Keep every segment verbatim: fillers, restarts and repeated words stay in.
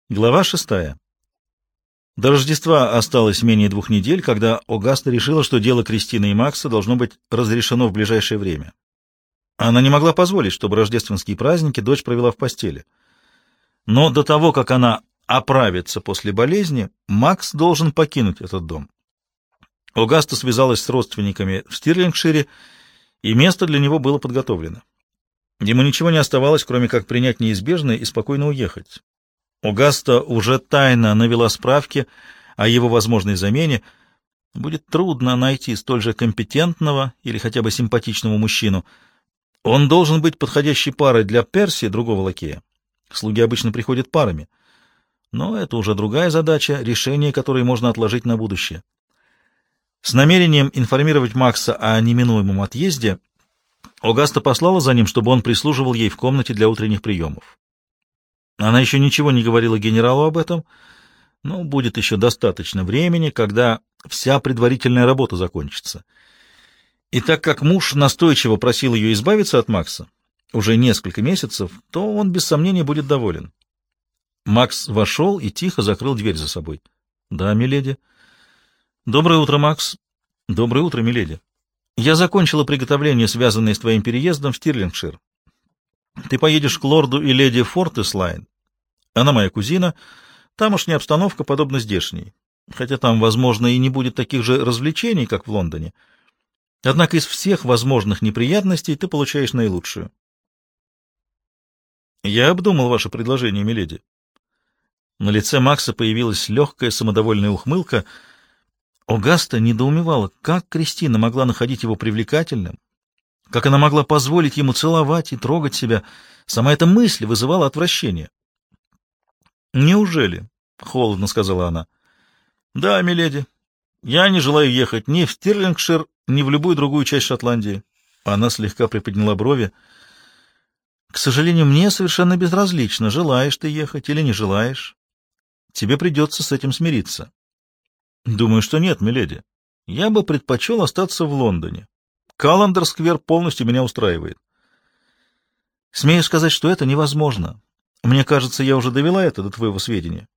Глава шестая. До Рождества осталось менее двух недель, когда Огаста решила, что дело Кристины и Макса должно быть разрешено в ближайшее время. Она не могла позволить, чтобы рождественские праздники дочь провела в постели. Но до того, как она оправится после болезни, Макс должен покинуть этот дом. Огаста связалась с родственниками в Стирлингшире, и место для него было подготовлено. Ему ничего не оставалось, кроме как принять неизбежное и спокойно уехать. Огаста уже тайно навела справки о его возможной замене. Будет трудно найти столь же компетентного или хотя бы симпатичного мужчину. Он должен быть подходящей парой для Перси, другого лакея. Слуги обычно приходят парами. Но это уже другая задача, решение которой можно отложить на будущее. С намерением информировать Макса о неминуемом отъезде, Огаста послала за ним, чтобы он прислуживал ей в комнате для утренних приемов. Она еще ничего не говорила генералу об этом, но будет еще достаточно времени, когда вся предварительная работа закончится. И так как муж настойчиво просил ее избавиться от Макса уже несколько месяцев, то он без сомнения будет доволен. Макс вошел и тихо закрыл дверь за собой. — Да, миледи. — Доброе утро, Макс. — Доброе утро, миледи. Я закончила приготовления, связанные с твоим переездом в Стирлингшир. Ты поедешь к лорду и леди Фортеслайн. Она моя кузина. Тамошняя обстановка подобна здешней, хотя там, возможно, и не будет таких же развлечений, как в Лондоне. Однако из всех возможных неприятностей ты получаешь наилучшую. Я обдумал ваше предложение, миледи. На лице Макса появилась легкая самодовольная ухмылка. Огаста недоумевала, как Кристина могла находить его привлекательным, как она могла позволить ему целовать и трогать себя. Сама эта мысль вызывала отвращение. «Неужели?» — холодно сказала она. «Да, миледи. Я не желаю ехать ни в Стирлингшир, ни в любую другую часть Шотландии». Она слегка приподняла брови. «К сожалению, мне совершенно безразлично, желаешь ты ехать или не желаешь. Тебе придется с этим смириться». «Думаю, что нет, миледи. Я бы предпочел остаться в Лондоне. Каллендер-сквер полностью меня устраивает». «Смею сказать, что это невозможно. Мне кажется, я уже довела это до твоего сведения».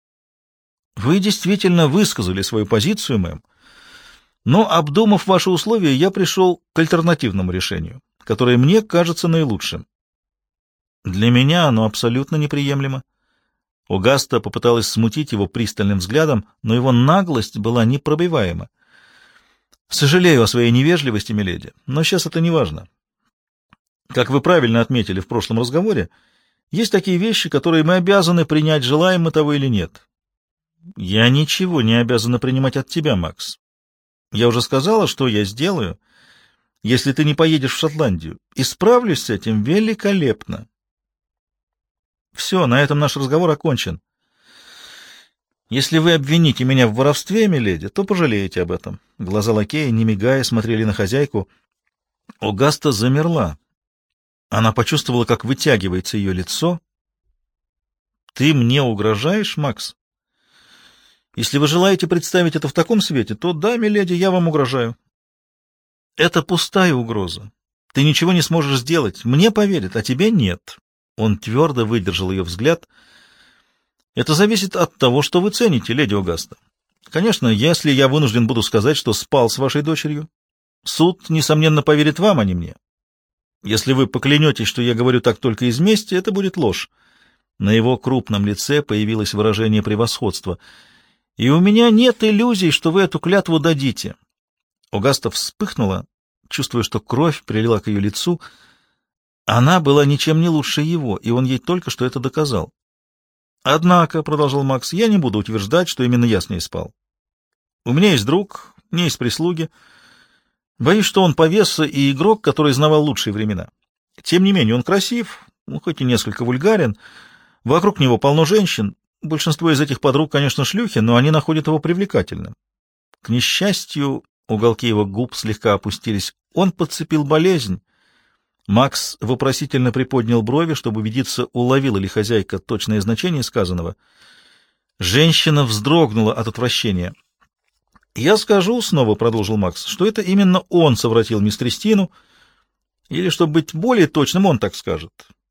«Вы действительно высказали свою позицию, мэм, но, обдумав ваши условия, я пришел к альтернативному решению, которое мне кажется наилучшим». «Для меня оно абсолютно неприемлемо». Огаста попыталась смутить его пристальным взглядом, но его наглость была непробиваема. «Сожалею о своей невежливости, миледи, но сейчас это не важно. Как вы правильно отметили в прошлом разговоре, есть такие вещи, которые мы обязаны принять, желаем мы того или нет. Я ничего не обязана принимать от тебя, Макс. Я уже сказала, что я сделаю, если ты не поедешь в Шотландию, и справлюсь с этим великолепно. Все, на этом наш разговор окончен. Если вы обвините меня в воровстве, миледи, то пожалеете об этом». Глаза лакея, не мигая, смотрели на хозяйку. Огаста замерла. Она почувствовала, как вытягивается ее лицо. «Ты мне угрожаешь, Макс? Если вы желаете представить это в таком свете, то да, миледи, я вам угрожаю». «Это пустая угроза. Ты ничего не сможешь сделать. Мне поверят, а тебе нет». Он твердо выдержал ее взгляд. «Это зависит от того, что вы цените, леди Огаста. Конечно, если я вынужден буду сказать, что спал с вашей дочерью, суд, несомненно, поверит вам, а не мне. Если вы поклянетесь, что я говорю так только из мести, это будет ложь». На его крупном лице появилось выражение превосходства. «И у меня нет иллюзий, что вы эту клятву дадите». Огаста вспыхнула, чувствуя, что кровь прилила к ее лицу. Она была ничем не лучше его, и он ей только что это доказал. «Однако, — продолжал Макс, — я не буду утверждать, что именно я с ней спал. У меня есть друг, не из прислуги. Боюсь, что он повеса и игрок, который знавал лучшие времена. Тем не менее, он красив, ну, хоть и несколько вульгарен. Вокруг него полно женщин. Большинство из этих подруг, конечно, шлюхи, но они находят его привлекательным. К несчастью, уголки его губ слегка опустились. Он подцепил болезнь». Макс вопросительно приподнял брови, чтобы убедиться, уловила ли хозяйка точное значение сказанного. Женщина вздрогнула от отвращения. «Я скажу снова, — продолжил Макс, — что это именно он совратил мисс Кристину, или, чтобы быть более точным, он так скажет.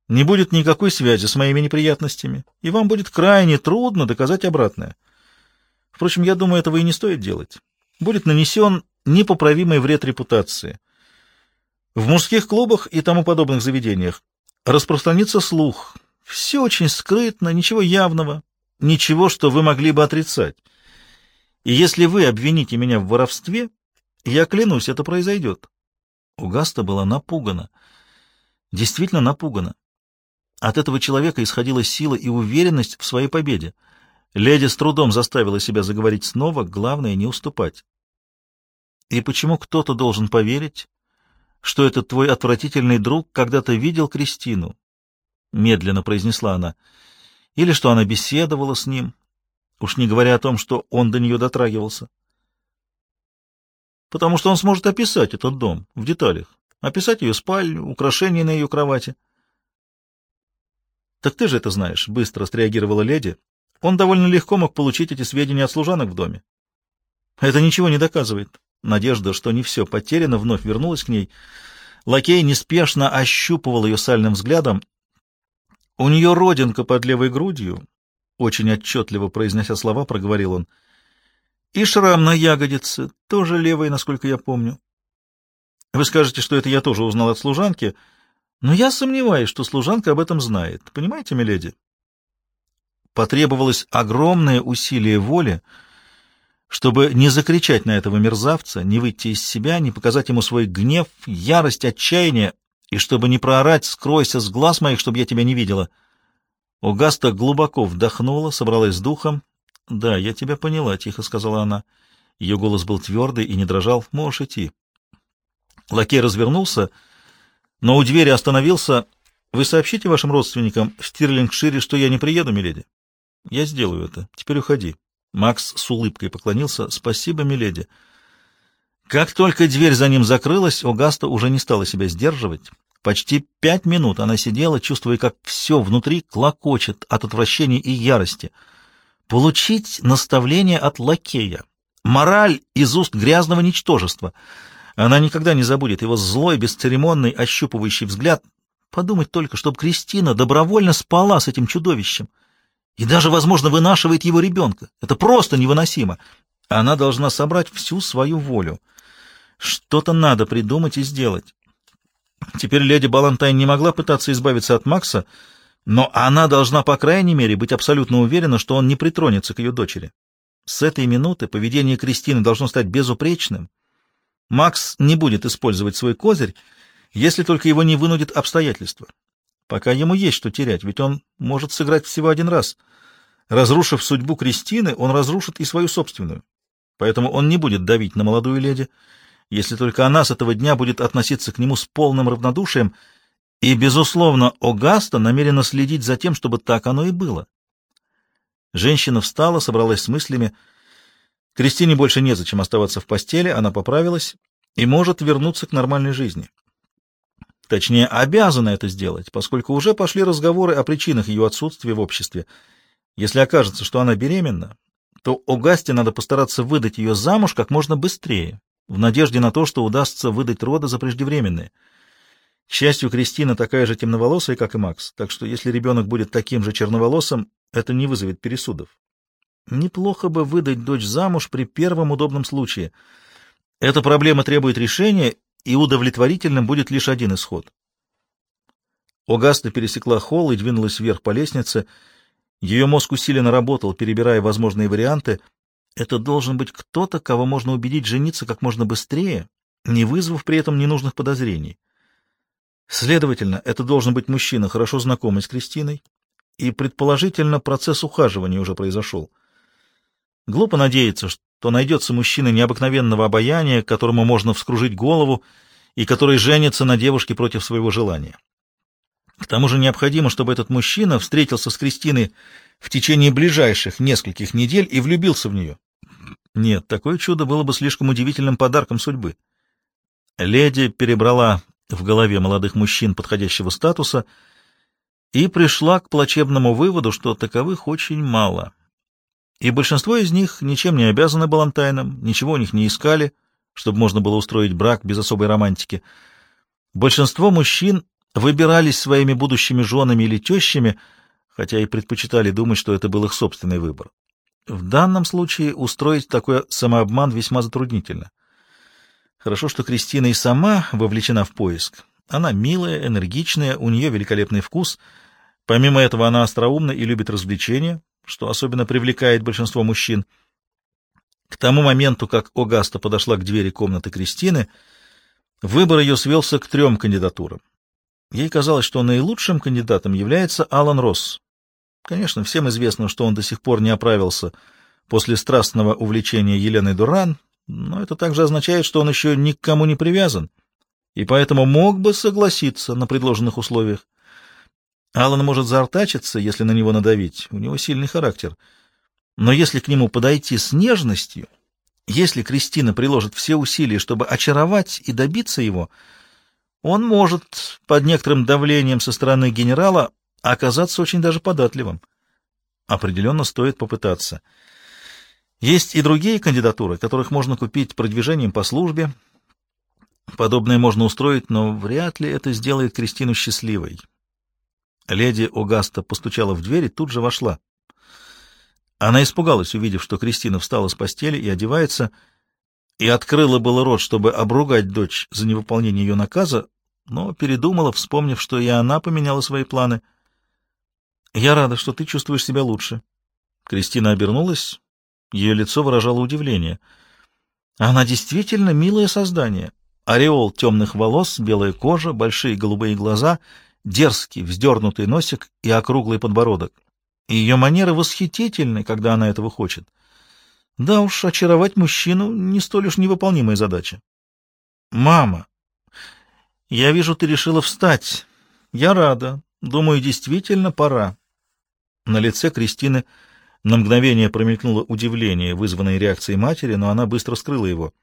Не будет никакой связи с моими неприятностями, и вам будет крайне трудно доказать обратное. Впрочем, я думаю, этого и не стоит делать. Будет нанесен непоправимый вред репутации. В мужских клубах и тому подобных заведениях распространится слух. Все очень скрытно, ничего явного, ничего, что вы могли бы отрицать. И если вы обвините меня в воровстве, я клянусь, это произойдет. Угаста была напугана. Действительно напугана. От этого человека исходила сила и уверенность в своей победе. Леди с трудом заставила себя заговорить снова, главное — не уступать. И почему кто-то должен поверить, что этот твой отвратительный друг когда-то видел Кристину? Медленно произнесла она. Или что она беседовала с ним, уж не говоря о том, что он до нее дотрагивался. Потому что он сможет описать этот дом в деталях, описать ее спальню, украшения на ее кровати. «Так ты же это знаешь», — быстро среагировала леди. «Он довольно легко мог получить эти сведения от служанок в доме». «Это ничего не доказывает». Надежда, что не все потеряно, вновь вернулась к ней. Лакей неспешно ощупывал ее сальным взглядом. «У нее родинка под левой грудью», — очень отчетливо произнося слова, проговорил он. «И шрам на ягодице, тоже левый, насколько я помню. Вы скажете, что это я тоже узнал от служанки, но я сомневаюсь, что служанка об этом знает. Понимаете, миледи?» Потребовалось огромное усилие воли, чтобы не закричать на этого мерзавца, не выйти из себя, не показать ему свой гнев, ярость, отчаяние, и чтобы не проорать «скройся с глаз моих, чтобы я тебя не видела». Угаста глубоко вдохнула, собралась с духом. «Да, я тебя поняла», — тихо сказала она. Ее голос был твердый и не дрожал. «Можешь идти». Лакей развернулся, но у двери остановился. «Вы сообщите вашим родственникам в Стирлингшире, что я не приеду, миледи?» «Я сделаю это. Теперь уходи». Макс с улыбкой поклонился. «Спасибо, миледи». Как только дверь за ним закрылась, Огаста уже не стала себя сдерживать. Почти пять минут она сидела, чувствуя, как все внутри клокочет от отвращения и ярости. Получить наставление от лакея. Мораль из уст грязного ничтожества. Она никогда не забудет его злой, бесцеремонный, ощупывающий взгляд. Подумать только, чтобы Кристина добровольно спала с этим чудовищем. И даже, возможно, вынашивает его ребенка. Это просто невыносимо. Она должна собрать всю свою волю. Что-то надо придумать и сделать. Теперь леди Балантайн не могла пытаться избавиться от Макса, но она должна, по крайней мере, быть абсолютно уверена, что он не притронется к ее дочери. С этой минуты поведение Кристины должно стать безупречным. Макс не будет использовать свой козырь, если только его не вынудит обстоятельства. Пока ему есть что терять, ведь он может сыграть всего один раз. Разрушив судьбу Кристины, он разрушит и свою собственную. Поэтому он не будет давить на молодую леди, если только она с этого дня будет относиться к нему с полным равнодушием, и, безусловно, Огаста намерена следить за тем, чтобы так оно и было. Женщина встала, собралась с мыслями. Кристине больше незачем оставаться в постели, она поправилась и может вернуться к нормальной жизни. Точнее, обязана это сделать, поскольку уже пошли разговоры о причинах ее отсутствия в обществе. Если окажется, что она беременна, то Огасте надо постараться выдать ее замуж как можно быстрее, в надежде на то, что удастся выдать роды за преждевременные. К счастью, Кристина такая же темноволосая, как и Макс, так что если ребенок будет таким же черноволосым, это не вызовет пересудов. Неплохо бы выдать дочь замуж при первом удобном случае. Эта проблема требует решения, и удовлетворительным будет лишь один исход. Огаста пересекла холл и двинулась вверх по лестнице. Ее мозг усиленно работал, перебирая возможные варианты. Это должен быть кто-то, кого можно убедить жениться как можно быстрее, не вызвав при этом ненужных подозрений. Следовательно, это должен быть мужчина, хорошо знакомый с Кристиной, и, предположительно, процесс ухаживания уже произошел. Глупо надеяться, что найдется мужчина необыкновенного обаяния, которому можно вскружить голову и который женится на девушке против своего желания. К тому же необходимо, чтобы этот мужчина встретился с Кристиной в течение ближайших нескольких недель и влюбился в нее. Нет, такое чудо было бы слишком удивительным подарком судьбы. Леди перебрала в голове молодых мужчин подходящего статуса и пришла к плачевному выводу, что таковых очень мало. И большинство из них ничем не обязаны Балантайнам, ничего у них не искали, чтобы можно было устроить брак без особой романтики. Большинство мужчин выбирались своими будущими женами или тещами, хотя и предпочитали думать, что это был их собственный выбор. В данном случае устроить такой самообман весьма затруднительно. Хорошо, что Кристина и сама вовлечена в поиск. Она милая, энергичная, у нее великолепный вкус. Помимо этого, она остроумна и любит развлечения, что особенно привлекает большинство мужчин. К тому моменту, как Огаста подошла к двери комнаты Кристины, выбор ее свелся к трем кандидатурам. Ей казалось, что наилучшим кандидатом является Алан Росс. Конечно, всем известно, что он до сих пор не оправился после страстного увлечения Еленой Дуран, но это также означает, что он еще ни к кому не привязан, и поэтому мог бы согласиться на предложенных условиях. Алан может заортачиться, если на него надавить, у него сильный характер. Но если к нему подойти с нежностью, если Кристина приложит все усилия, чтобы очаровать и добиться его, он может, под некоторым давлением со стороны генерала, оказаться очень даже податливым. Определенно стоит попытаться. Есть и другие кандидатуры, которых можно купить продвижением по службе. Подобное можно устроить, но вряд ли это сделает Кристину счастливой. Леди Огаста постучала в дверь и тут же вошла. Она испугалась, увидев, что Кристина встала с постели и одевается, и открыла было рот, чтобы обругать дочь за невыполнение ее наказа, но передумала, вспомнив, что и она поменяла свои планы. «Я рада, что ты чувствуешь себя лучше». Кристина обернулась. Ее лицо выражало удивление. Она действительно милое создание. Ореол темных волос, белая кожа, большие голубые глаза, дерзкий вздернутый носик и округлый подбородок. И ее манеры восхитительны, когда она этого хочет. Да уж, очаровать мужчину не столь уж невыполнимая задача. «Мама, я вижу, ты решила встать. Я рада. Думаю, действительно пора». На лице Кристины на мгновение промелькнуло удивление, вызванное реакцией матери, но она быстро скрыла его.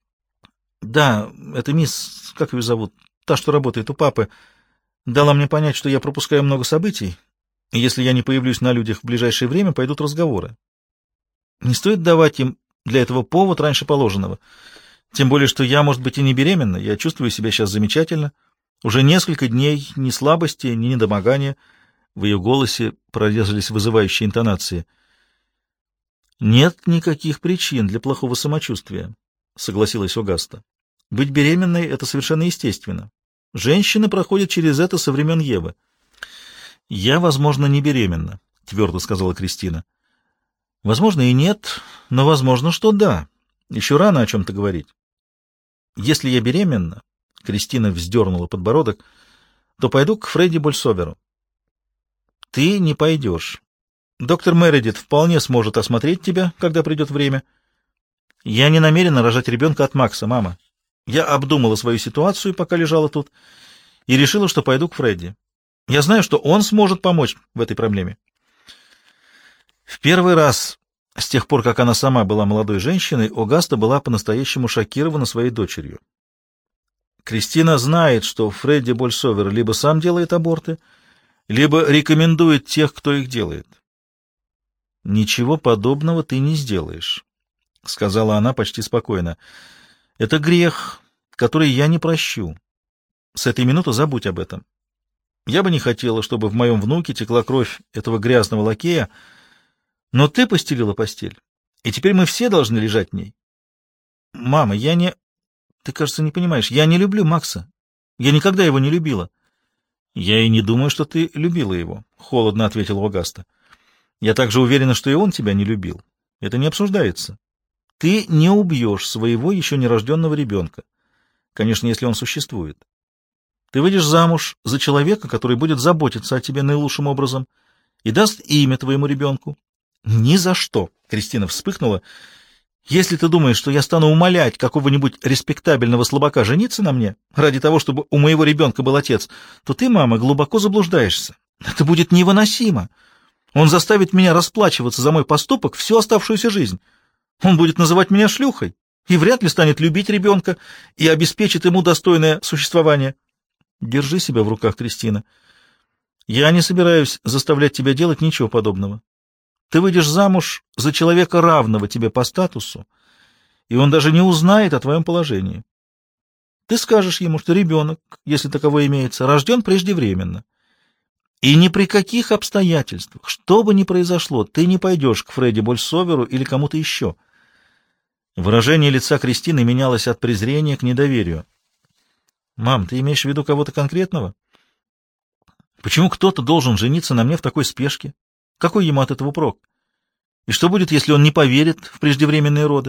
«Да, это мисс, как ее зовут, та, что работает у папы, дала мне понять, что я пропускаю много событий, и если я не появлюсь на людях в ближайшее время, пойдут разговоры. Не стоит давать им для этого повод раньше положенного. Тем более, что я, может быть, и не беременна, я чувствую себя сейчас замечательно. Уже несколько дней ни слабости, ни недомогания». В ее голосе прорезались вызывающие интонации. «Нет никаких причин для плохого самочувствия», — согласилась Огаста. «Быть беременной — это совершенно естественно. Женщины проходят через это со времен Евы». «Я, возможно, не беременна», — твердо сказала Кристина. «Возможно, и нет, но возможно, что да. Еще рано о чем-то говорить. Если я беременна», — Кристина вздернула подбородок, — «то пойду к Фредди Больсоверу». «Ты не пойдешь. Доктор Мередит вполне сможет осмотреть тебя, когда придет время. Я не намерена рожать ребенка от Макса, мама. Я обдумала свою ситуацию, пока лежала тут, и решила, что пойду к Фредди. Я знаю, что он сможет помочь в этой проблеме». В первый раз с тех пор, как она сама была молодой женщиной, Огаста была по-настоящему шокирована своей дочерью. Кристина знает, что Фредди Больсовер либо сам делает аборты, либо рекомендует тех, кто их делает. «Ничего подобного ты не сделаешь», — сказала она почти спокойно. «Это грех, который я не прощу. С этой минуты забудь об этом. Я бы не хотела, чтобы в моем внуке текла кровь этого грязного лакея, но ты постелила постель, и теперь мы все должны лежать в ней. Мама, я не... Ты, кажется, не понимаешь. Я не люблю Макса. Я никогда его не любила». «Я и не думаю, что ты любила его», — холодно ответил Огаста. «Я также уверена, что и он тебя не любил. Это не обсуждается. Ты не убьешь своего еще нерожденного ребенка. Конечно, если он существует. Ты выйдешь замуж за человека, который будет заботиться о тебе наилучшим образом и даст имя твоему ребенку». «Ни за что!» — Кристина вспыхнула. «Если ты думаешь, что я стану умолять какого-нибудь респектабельного слабака жениться на мне ради того, чтобы у моего ребенка был отец, то ты, мама, глубоко заблуждаешься. Это будет невыносимо. Он заставит меня расплачиваться за мой поступок всю оставшуюся жизнь. Он будет называть меня шлюхой и вряд ли станет любить ребенка и обеспечит ему достойное существование». Держи себя в руках, Кристина. Я не собираюсь заставлять тебя делать ничего подобного. Ты выйдешь замуж за человека, равного тебе по статусу, и он даже не узнает о твоем положении. Ты скажешь ему, что ребенок, если таковой имеется, рожден преждевременно. И ни при каких обстоятельствах, что бы ни произошло, ты не пойдешь к Фредди Больсоверу или кому-то еще. Выражение лица Кристины менялось от презрения к недоверию. «Мам, ты имеешь в виду кого-то конкретного? Почему кто-то должен жениться на мне в такой спешке? Какой ему от этого прок? И что будет, если он не поверит в преждевременные роды?»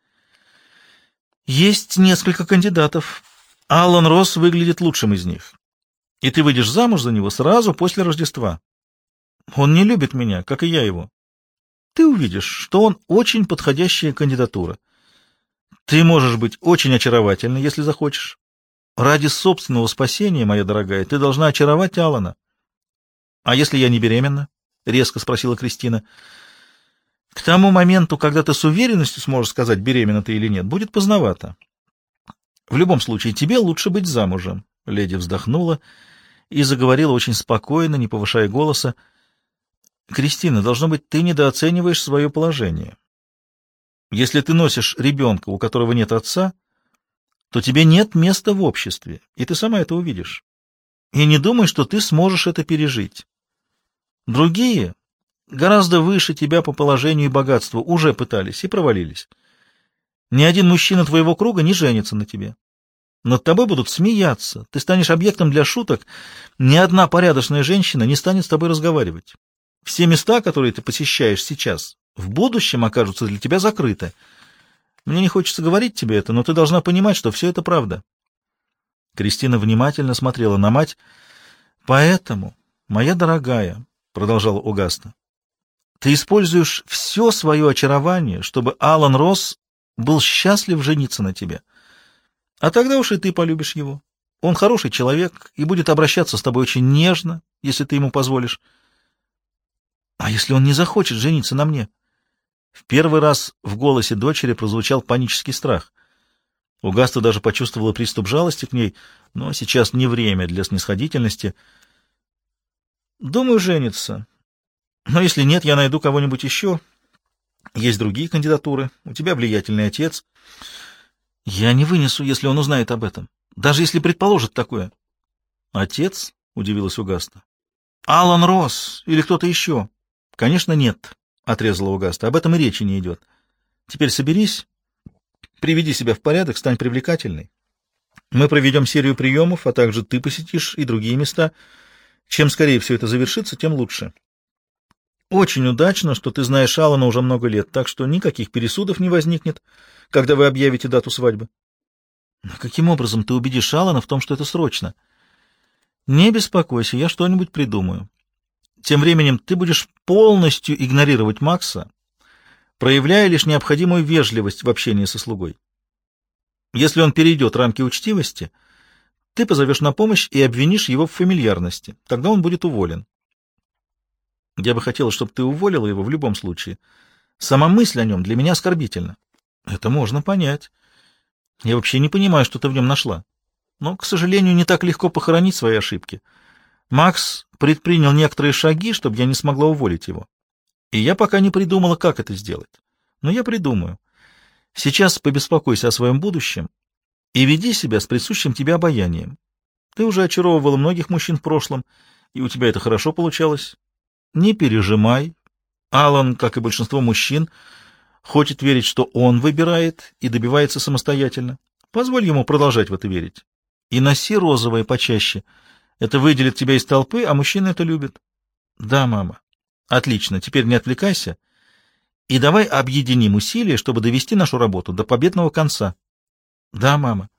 «Есть несколько кандидатов. Аллан Росс выглядит лучшим из них. И ты выйдешь замуж за него сразу после Рождества. Он не любит меня, как и я его. Ты увидишь, что он очень подходящая кандидатура. Ты можешь быть очень очаровательной, если захочешь. Ради собственного спасения, моя дорогая, ты должна очаровать Аллана. — А если я не беременна? — резко спросила Кристина. — К тому моменту, когда ты с уверенностью сможешь сказать, беременна ты или нет, будет поздновато. В любом случае, тебе лучше быть замужем. Леди вздохнула и заговорила очень спокойно, не повышая голоса. — Кристина, должно быть, ты недооцениваешь свое положение. Если ты носишь ребенка, у которого нет отца, то тебе нет места в обществе, и ты сама это увидишь. И не думай, что ты сможешь это пережить. Другие, гораздо выше тебя по положению и богатству, уже пытались и провалились. Ни один мужчина твоего круга не женится на тебе. Над тобой будут смеяться, ты станешь объектом для шуток, ни одна порядочная женщина не станет с тобой разговаривать. Все места, которые ты посещаешь сейчас, в будущем окажутся для тебя закрыты. Мне не хочется говорить тебе это, но ты должна понимать, что все это правда. Кристина внимательно смотрела на мать. — Поэтому, моя дорогая, — продолжала Огаста, — ты используешь все свое очарование, чтобы Аллан Росс был счастлив жениться на тебе. А тогда уж и ты полюбишь его. Он хороший человек и будет обращаться с тобой очень нежно, если ты ему позволишь. А если он не захочет жениться на мне? В первый раз в голосе дочери прозвучал панический страх. Огаста даже почувствовала приступ жалости к ней, но сейчас не время для снисходительности. Думаю, женится. Но если нет, я найду кого-нибудь еще. Есть другие кандидатуры. У тебя влиятельный отец. Я не вынесу, если он узнает об этом. Даже если предположит такое. Отец? — удивилась Огаста. Аллан Росс или кто-то еще? Конечно, нет, — отрезала Огаста. Об этом и речи не идет. Теперь соберись, приведи себя в порядок, стань привлекательной. Мы проведем серию приемов, а также ты посетишь и другие места. Чем скорее все это завершится, тем лучше. Очень удачно, что ты знаешь Аллана уже много лет, так что никаких пересудов не возникнет, когда вы объявите дату свадьбы. Но каким образом ты убедишь Аллана в том, что это срочно? Не беспокойся, я что-нибудь придумаю. Тем временем ты будешь полностью игнорировать Макса, проявляя лишь необходимую вежливость в общении со слугой. Если он перейдет рамки учтивости, ты позовешь на помощь и обвинишь его в фамильярности. Тогда он будет уволен. Я бы хотела, чтобы ты уволила его в любом случае. Сама мысль о нем для меня оскорбительна. Это можно понять. Я вообще не понимаю, что ты в нем нашла. Но, к сожалению, не так легко похоронить свои ошибки. Макс предпринял некоторые шаги, чтобы я не смогла уволить его. И я пока не придумала, как это сделать. Но я придумаю. Сейчас побеспокойся о своем будущем и веди себя с присущим тебе обаянием. Ты уже очаровывала многих мужчин в прошлом, и у тебя это хорошо получалось. Не пережимай. Аллан, как и большинство мужчин, хочет верить, что он выбирает и добивается самостоятельно. Позволь ему продолжать в это верить. И носи розовое почаще. Это выделит тебя из толпы, а мужчины это любят. Да, мама. Отлично, теперь не отвлекайся. И давай объединим усилия, чтобы довести нашу работу до победного конца. Да, мама.